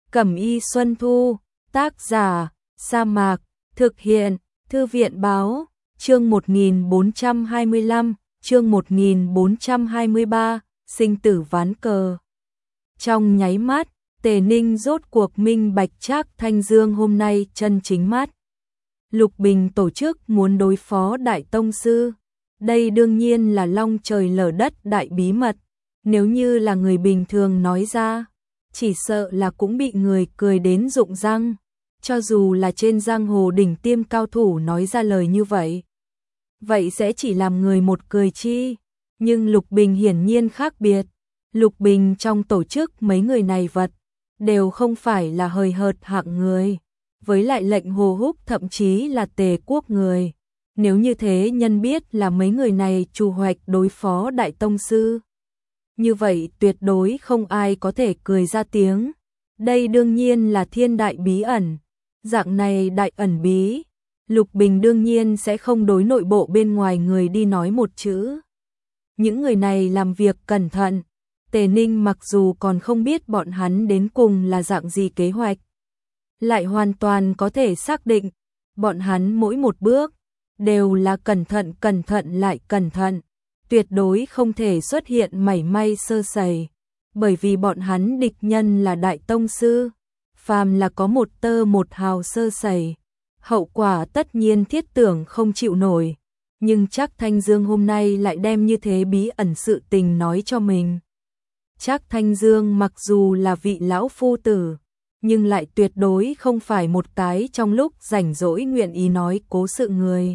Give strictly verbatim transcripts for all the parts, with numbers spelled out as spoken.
Cẩm y Xuân Thu, tác giả, Sa Mạc, thực hiện, Thư viện báo, chương một nghìn bốn trăm hai mươi lăm, chương một nghìn bốn trăm hai mươi ba, sinh tử ván cờ. Trong nháy mắt, Tề Ninh rốt cuộc minh bạch Trác Thanh Dương hôm nay chân chính mắt. Lục Bình tổ chức muốn đối phó Đại Tông Sư. Đây đương nhiên là long trời lở đất đại bí mật. Nếu như là người bình thường nói ra, chỉ sợ là cũng bị người cười đến rụng răng. Cho dù là trên giang hồ đỉnh tiêm cao thủ nói ra lời như vậy, vậy sẽ chỉ làm người một cười chi. Nhưng Lục Bình hiển nhiên khác biệt. Lục Bình trong tổ chức mấy người này vật đều không phải là hời hợt hạng người, với lại lệnh Hồ Húc thậm chí là Tề quốc người. Nếu như thế nhân biết là mấy người này chủ hoạch đối phó Đại Tông Sư, như vậy tuyệt đối không ai có thể cười ra tiếng. Đây đương nhiên là thiên đại bí ẩn. Dạng này đại ẩn bí, Lục Bình đương nhiên sẽ không đối nội bộ bên ngoài người đi nói một chữ. Những người này làm việc cẩn thận. Tề Ninh mặc dù còn không biết bọn hắn đến cùng là dạng gì kế hoạch, lại hoàn toàn có thể xác định, bọn hắn mỗi một bước đều là cẩn thận cẩn thận lại cẩn thận, tuyệt đối không thể xuất hiện mảy may sơ sẩy, bởi vì bọn hắn địch nhân là Đại Tông Sư, phàm là có một tơ một hào sơ sẩy, hậu quả tất nhiên thiết tưởng không chịu nổi. Nhưng Trác Thanh Dương hôm nay lại đem như thế bí ẩn sự tình nói cho mình. Trác Thanh Dương mặc dù là vị lão phu tử, nhưng lại tuyệt đối không phải một cái trong lúc rảnh rỗi nguyện ý nói cố sự người.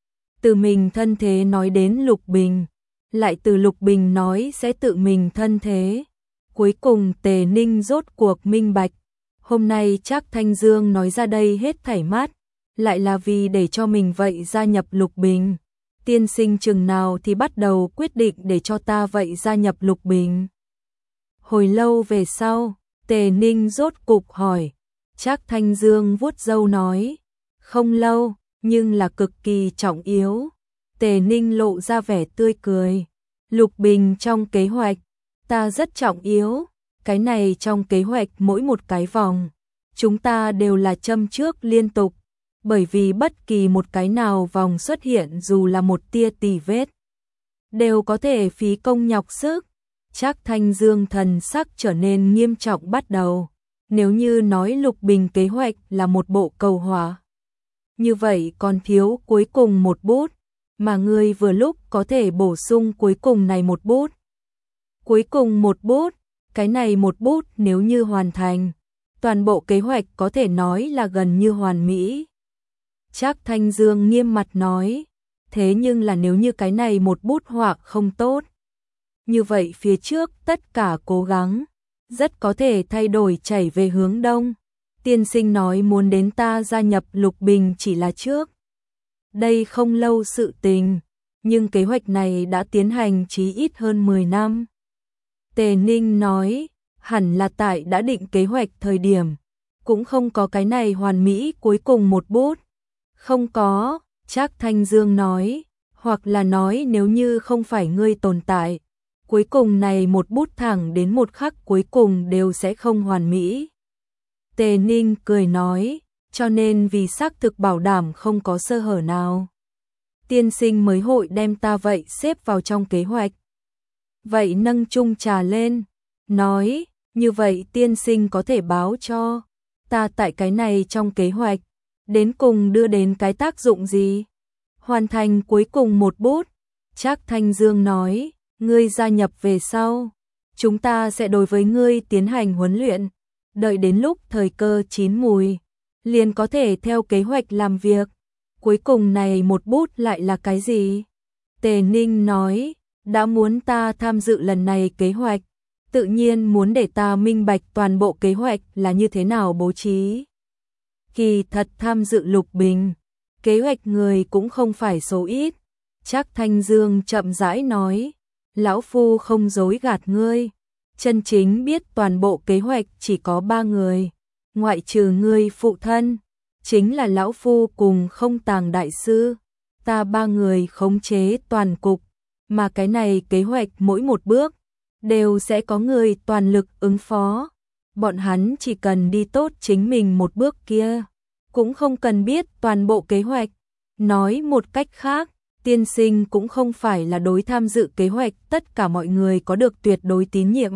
Từ mình thân thế nói đến Lục Bình, lại từ Lục Bình nói sẽ tự mình thân thế. Cuối cùng Tề Ninh rốt cuộc minh bạch, hôm nay Trác Thanh Dương nói ra đây hết thảy mát, lại là vì để cho mình vậy gia nhập Lục Bình. Tiên sinh chừng nào thì bắt đầu quyết định để cho ta vậy gia nhập Lục Bình? Hồi lâu về sau, Tề Ninh rốt cục hỏi. Trác Thanh Dương vuốt râu nói, không lâu, nhưng là cực kỳ trọng yếu. Tề Ninh lộ ra vẻ tươi cười. Lục Bình trong kế hoạch, ta rất trọng yếu. Cái này trong kế hoạch mỗi một cái vòng, chúng ta đều là châm trước liên tục. Bởi vì bất kỳ một cái nào vòng xuất hiện dù là một tia tì vết, đều có thể phí công nhọc sức. Trác Thanh Dương thần sắc trở nên nghiêm trọng bắt đầu. Nếu như nói Lục Bình kế hoạch là một bộ cầu hỏa, như vậy còn thiếu cuối cùng một bút, mà ngươi vừa lúc có thể bổ sung cuối cùng này một bút. Cuối cùng một bút, cái này một bút nếu như hoàn thành, toàn bộ kế hoạch có thể nói là gần như hoàn mỹ. Trác Thanh Dương nghiêm mặt nói, thế nhưng là nếu như cái này một bút họa không tốt, như vậy phía trước tất cả cố gắng, rất có thể thay đổi chảy về hướng đông. Tiên sinh nói muốn đến ta gia nhập Lục Bình chỉ là trước đây không lâu sự tình, nhưng kế hoạch này đã tiến hành chí ít hơn mười năm. Tề Ninh nói, hẳn là tại đã định kế hoạch thời điểm, cũng không có cái này hoàn mỹ cuối cùng một bút. Không có, Trác Thanh Dương nói, hoặc là nói nếu như không phải ngươi tồn tại, cuối cùng này một bút thẳng đến một khắc cuối cùng đều sẽ không hoàn mỹ. Tề Ninh cười nói, cho nên vì xác thực bảo đảm không có sơ hở nào, tiên sinh mới hội đem ta vậy xếp vào trong kế hoạch. Vậy nâng chung trà lên, nói, như vậy tiên sinh có thể báo cho ta tại cái này trong kế hoạch đến cùng đưa đến cái tác dụng gì? Hoàn thành cuối cùng một bút. Trác Thanh Dương nói, ngươi gia nhập về sau, chúng ta sẽ đối với ngươi tiến hành huấn luyện, đợi đến lúc thời cơ chín mùi, liền có thể theo kế hoạch làm việc. Cuối cùng này một bút lại là cái gì? Tề Ninh nói, đã muốn ta tham dự lần này kế hoạch, tự nhiên muốn để ta minh bạch toàn bộ kế hoạch là như thế nào bố trí. Kỳ thật tham dự Lục Bình, kế hoạch người cũng không phải số ít. Trác Thanh Dương chậm rãi nói, lão phu không dối gạt ngươi, chân chính biết toàn bộ kế hoạch chỉ có ba người, ngoại trừ ngươi phụ thân, chính là lão phu cùng Không Tàng đại sư, ta ba người khống chế toàn cục, mà cái này kế hoạch mỗi một bước đều sẽ có người toàn lực ứng phó. bọn hắn chỉ cần đi tốt chính mình một bước kia, cũng không cần biết toàn bộ kế hoạch. Nói một cách khác, tiên sinh cũng không phải là đối tham dự kế hoạch tất cả mọi người có được tuyệt đối tín nhiệm.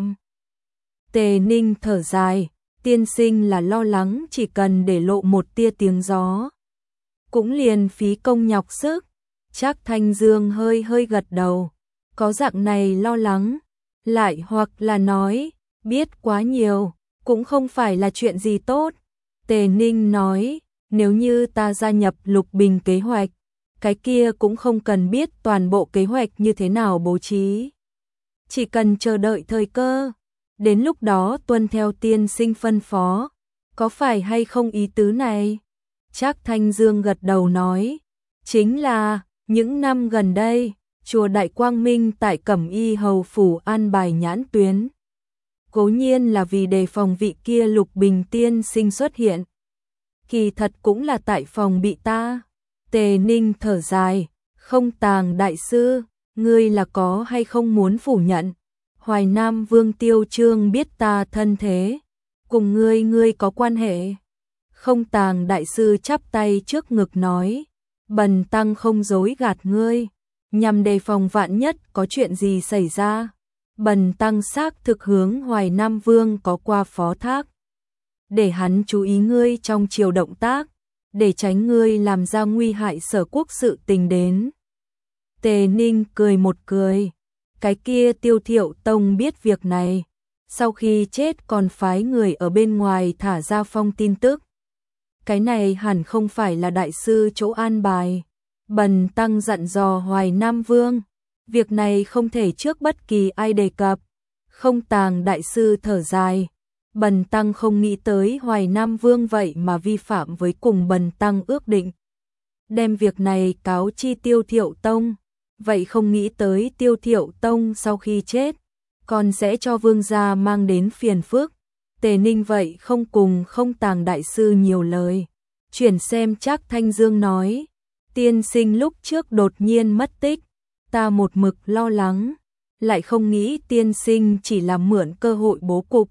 Tề Ninh thở dài, tiên sinh là lo lắng chỉ cần để lộ một tia tiếng gió, cũng liền phí công nhọc sức. Trác Thanh Dương hơi hơi gật đầu, có dạng này lo lắng, lại hoặc là nói, biết quá nhiều, cũng không phải là chuyện gì tốt. Tề Ninh nói, nếu như ta gia nhập Lục Bình kế hoạch, cái kia cũng không cần biết toàn bộ kế hoạch như thế nào bố trí. Chỉ cần chờ đợi thời cơ, đến lúc đó tuân theo tiên sinh phân phó, có phải hay không ý tứ này? Trác Thanh Dương gật đầu nói, chính là, những năm gần đây, chùa Đại Quang Minh tại Cẩm Y Hầu Phủ an bài nhãn tuyến. Cố nhiên là vì đề phòng vị kia Lục Bình tiên sinh xuất hiện. Kỳ thật cũng là tại phòng bị ta. Tề Ninh thở dài, không Tàng đại sư, ngươi là có hay không muốn phủ nhận? Hoài Nam Vương Tiêu Trương biết ta thân thế, cùng ngươi ngươi có quan hệ. Không Tàng đại sư chắp tay trước ngực nói, bần tăng không dối gạt ngươi, nhằm đề phòng vạn nhất có chuyện gì xảy ra. Bần tăng xác thực hướng Hoài Nam Vương có qua phó thác, để hắn chú ý ngươi trong chiều động tác, để tránh ngươi làm ra nguy hại Sở quốc sự tình đến. Tề Ninh cười một cười, cái kia Tiêu Thiệu Tông biết việc này, sau khi chết còn phái người ở bên ngoài thả ra phong tin tức. Cái này hẳn không phải là đại sư chỗ an bài. Bần tăng dặn dò Hoài Nam Vương, việc này không thể trước bất kỳ ai đề cập. Không Tàng đại sư thở dài, bần tăng không nghĩ tới Hoài Nam Vương vậy mà vi phạm với cùng bần tăng ước định. Đem việc này cáo chi Tiêu Thiệu Tông, vậy không nghĩ tới Tiêu Thiệu Tông sau khi chết, còn sẽ cho vương gia mang đến phiền phức. Tề Ninh vậy không cùng Không Tàng đại sư nhiều lời, chuyển xem Trác Thanh Dương nói, tiên sinh lúc trước đột nhiên mất tích, ta một mực lo lắng, lại không nghĩ tiên sinh chỉ là mượn cơ hội bố cục,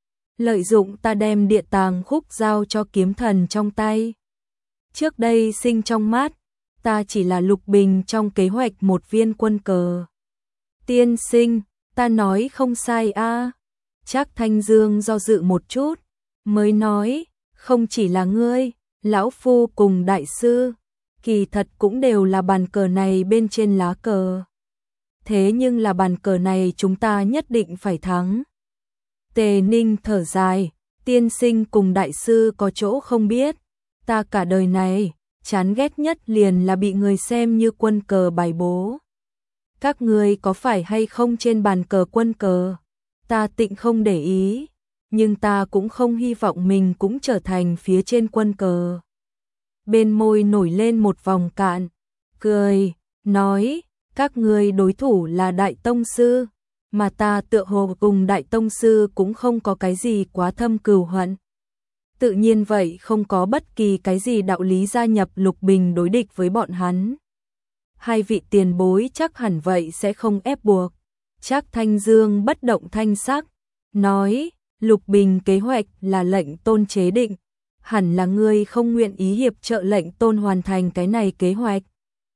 lợi dụng ta đem địa tàng khúc giao cho kiếm thần trong tay. Trước đây sinh trong mắt, ta chỉ là Lục Bình trong kế hoạch một viên quân cờ. Tiên sinh, ta nói không sai a. À. Trác Thanh Dương do dự một chút, mới nói, không chỉ là ngươi, lão phu cùng đại sư, kỳ thật cũng đều là bàn cờ này bên trên lá cờ. Thế nhưng là bàn cờ này chúng ta nhất định phải thắng. Tề Ninh thở dài, tiên sinh cùng đại sư có chỗ không biết, ta cả đời này, chán ghét nhất liền là bị người xem như quân cờ bài bố. Các người có phải hay không trên bàn cờ quân cờ, ta tịnh không để ý, nhưng ta cũng không hy vọng mình cũng trở thành phía trên quân cờ. Bên môi nổi lên một vòng cạn, cười, nói, các người đối thủ là Đại Tông Sư, mà ta tựa hồ cùng Đại Tông Sư cũng không có cái gì quá thâm cừu hận. Tự nhiên vậy không có bất kỳ cái gì đạo lý gia nhập Lục Bình đối địch với bọn hắn. Hai vị tiền bối chắc hẳn vậy sẽ không ép buộc. Trác Thanh Dương bất động thanh sắc, nói, Lục Bình kế hoạch là lệnh tôn chế định, hẳn là ngươi không nguyện ý hiệp trợ lệnh tôn hoàn thành cái này kế hoạch.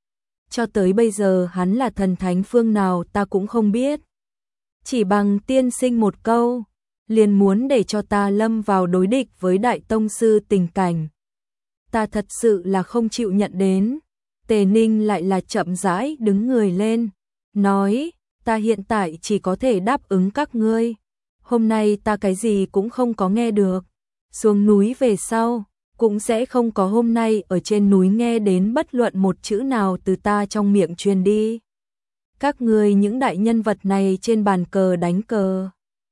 Cho tới bây giờ hắn là thần thánh phương nào ta cũng không biết. Chỉ bằng tiên sinh một câu, liền muốn để cho ta lâm vào đối địch với Đại Tông Sư tình cảnh. Ta thật sự là không chịu nhận đến. Tề Ninh lại là chậm rãi đứng người lên, nói, ta hiện tại chỉ có thể đáp ứng các ngươi. Hôm nay ta cái gì cũng không có nghe được. Xuống núi về sau, cũng sẽ không có hôm nay ở trên núi nghe đến bất luận một chữ nào từ ta trong miệng truyền đi. Các ngươi những đại nhân vật này trên bàn cờ đánh cờ,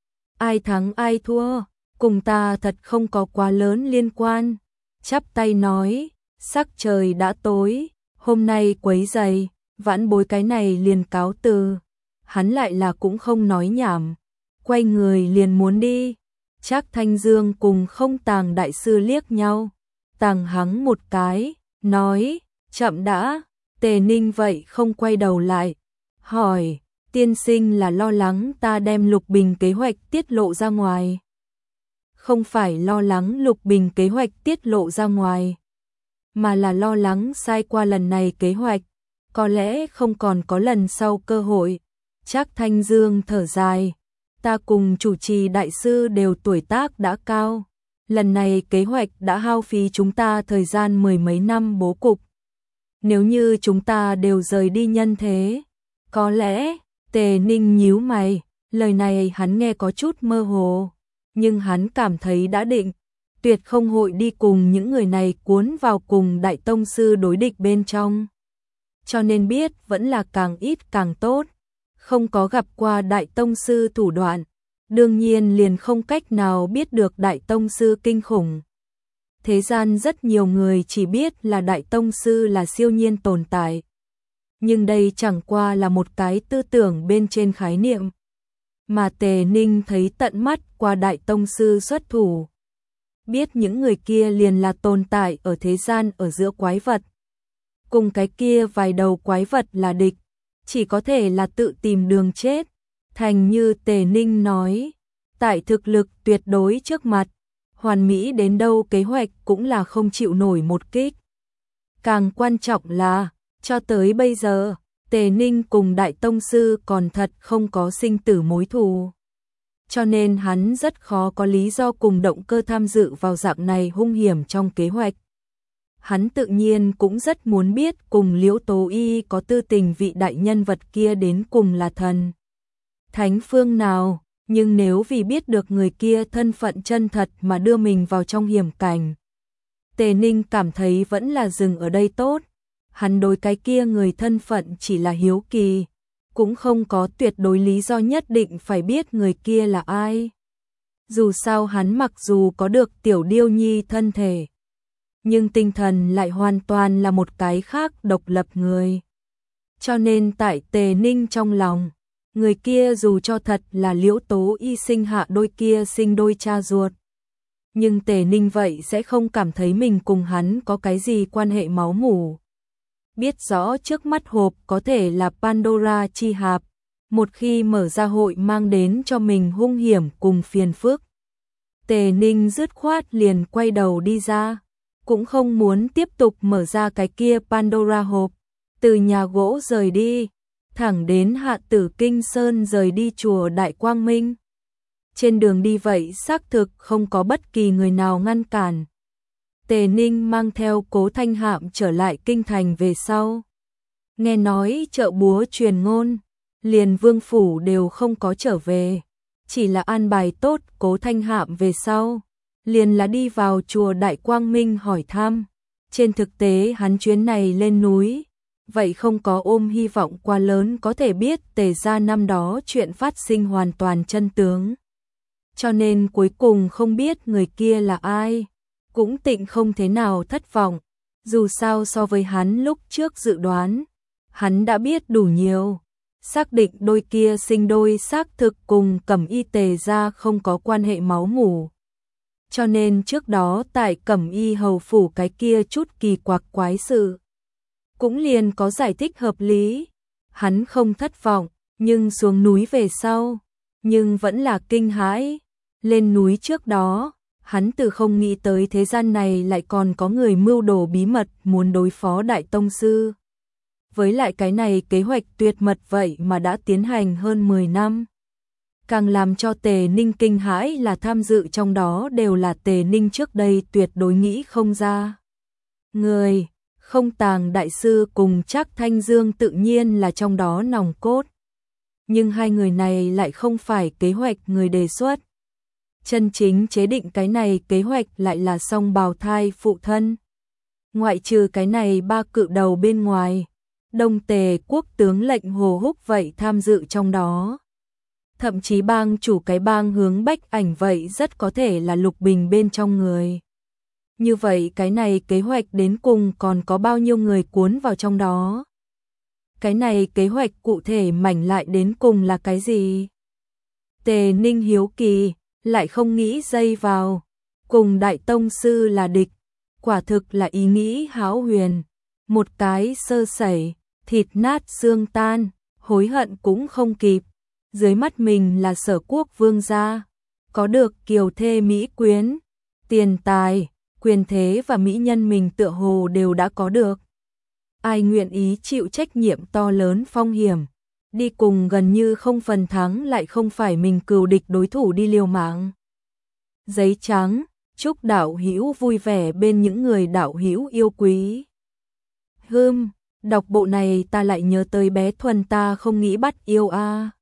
ai thắng ai thua, cùng ta thật không có quá lớn liên quan. Chắp tay nói, sắc trời đã tối, hôm nay quấy rầy, vãn bối cái này liền cáo từ. Hắn lại là cũng không nói nhảm, quay người liền muốn đi. Trác Thanh Dương cùng Không Tàng đại sư liếc nhau, Tàng hắng một cái, nói, chậm đã. Tề Ninh vậy không quay đầu lại, hỏi, tiên sinh là lo lắng ta đem Lục Bình kế hoạch tiết lộ ra ngoài. không phải lo lắng Lục Bình kế hoạch tiết lộ ra ngoài, mà là lo lắng sai qua lần này kế hoạch, có lẽ không còn có lần sau cơ hội. Trác Thanh Dương thở dài, ta cùng chủ trì đại sư đều tuổi tác đã cao, lần này kế hoạch đã hao phí chúng ta thời gian mười mấy năm bố cục. Nếu như chúng ta đều rời đi nhân thế, có lẽ, Tề Ninh nhíu mày, lời này hắn nghe có chút mơ hồ, nhưng hắn cảm thấy đã định, tuyệt không hội đi cùng những người này cuốn vào cùng đại tông sư đối địch bên trong. Cho nên biết vẫn là càng ít càng tốt, không có gặp qua đại tông sư thủ đoạn, đương nhiên liền không cách nào biết được đại tông sư kinh khủng. Thế gian rất nhiều người chỉ biết là đại tông sư là siêu nhiên tồn tại. Nhưng đây chẳng qua là một cái tư tưởng bên trên khái niệm. Mà Tề Ninh thấy tận mắt qua đại tông sư xuất thủ. Biết những người kia liền là tồn tại ở thế gian ở giữa quái vật. Cùng cái kia vài đầu quái vật là địch, chỉ có thể là tự tìm đường chết. Thành như Tề Ninh nói, tại thực lực tuyệt đối trước mặt, hoàn mỹ đến đâu kế hoạch cũng là không chịu nổi một kích. Càng quan trọng là, cho tới bây giờ, Tề Ninh cùng Đại Tông Sư còn thật không có sinh tử mối thù. Cho nên hắn rất khó có lý do cùng động cơ tham dự vào dạng này hung hiểm trong kế hoạch. Hắn tự nhiên cũng rất muốn biết cùng Liễu Tố Y có tư tình vị đại nhân vật kia đến cùng là thần thánh phương nào, nhưng nếu vì biết được người kia thân phận chân thật mà đưa mình vào trong hiểm cảnh. Tề Ninh cảm thấy vẫn là dừng ở đây tốt, hắn đối cái kia người thân phận chỉ là hiếu kỳ, cũng không có tuyệt đối lý do nhất định phải biết người kia là ai. Dù sao hắn mặc dù có được tiểu điêu nhi thân thể, nhưng tinh thần lại hoàn toàn là một cái khác độc lập người. Cho nên tại Tề Ninh trong lòng, người kia dù cho thật là Liễu Tố Y sinh hạ đôi kia sinh đôi cha ruột, nhưng Tề Ninh vậy sẽ không cảm thấy mình cùng hắn có cái gì quan hệ máu mủ. Biết rõ trước mắt hộp có thể là Pandora chi hạp, một khi mở ra hội mang đến cho mình hung hiểm cùng phiền phức. Tề Ninh dứt khoát liền quay đầu đi ra, cũng không muốn tiếp tục mở ra cái kia Pandora hộp, từ nhà gỗ rời đi, thẳng đến Hạ Tử Kinh Sơn rời đi chùa Đại Quang Minh. Trên đường đi vậy xác thực không có bất kỳ người nào ngăn cản. Tề Ninh mang theo Cố Thanh Hạm trở lại kinh thành về sau. Nghe nói chợ búa truyền ngôn, liền vương phủ đều không có trở về, chỉ là an bài tốt Cố Thanh Hạm về sau, liền là đi vào chùa Đại Quang Minh hỏi thăm. Trên thực tế hắn chuyến này lên núi, vậy không có ôm hy vọng quá lớn có thể biết Tề gia năm đó chuyện phát sinh hoàn toàn chân tướng. Cho nên cuối cùng không biết người kia là ai, cũng tịnh không thế nào thất vọng, dù sao so với hắn lúc trước dự đoán, hắn đã biết đủ nhiều, xác định đôi kia sinh đôi xác thực cùng Cẩm Y Tề gia không có quan hệ máu mủ. Cho nên trước đó tại Cẩm Y hầu phủ cái kia chút kỳ quặc quái sự, cũng liền có giải thích hợp lý. Hắn không thất vọng, nhưng xuống núi về sau, nhưng vẫn là kinh hãi. Lên núi trước đó, hắn từ không nghĩ tới thế gian này lại còn có người mưu đồ bí mật muốn đối phó Đại Tông Sư. Với lại cái này kế hoạch tuyệt mật vậy mà đã tiến hành hơn mười năm. Càng làm cho Tề Ninh kinh hãi là tham dự trong đó đều là Tề Ninh trước đây tuyệt đối nghĩ không ra. Người, Không Tàng đại sư cùng Trác Thanh Dương tự nhiên là trong đó nòng cốt. Nhưng hai người này lại không phải kế hoạch người đề xuất. Chân chính chế định cái này kế hoạch lại là Song Bào Thai phụ thân. Ngoại trừ cái này ba cự đầu bên ngoài, Đông Tề quốc tướng lệnh Hồ Húc vậy tham dự trong đó. Thậm chí bang chủ cái bang Hướng Bách Ảnh vậy rất có thể là Lục Bình bên trong người. Như vậy cái này kế hoạch đến cùng còn có bao nhiêu người cuốn vào trong đó? Cái này kế hoạch cụ thể mảnh lại đến cùng là cái gì? Tề Ninh hiếu kỳ, lại không nghĩ dây vào. Cùng Đại Tông Sư là địch, quả thực là ý nghĩ hão huyền. Một cái sơ sẩy, thịt nát xương tan, hối hận cũng không kịp. Dưới mắt mình là Sở Quốc vương gia, có được kiều thê mỹ quyến, tiền tài, quyền thế và mỹ nhân mình tựa hồ đều đã có được. Ai nguyện ý chịu trách nhiệm to lớn phong hiểm, đi cùng gần như không phần thắng lại không phải mình cừu địch đối thủ đi liều mạng. Giấy trắng, chúc đạo hữu vui vẻ bên những người đạo hữu yêu quý. Hừm, đọc bộ này ta lại nhớ tới bé Thuần ta không nghĩ bắt yêu a. À.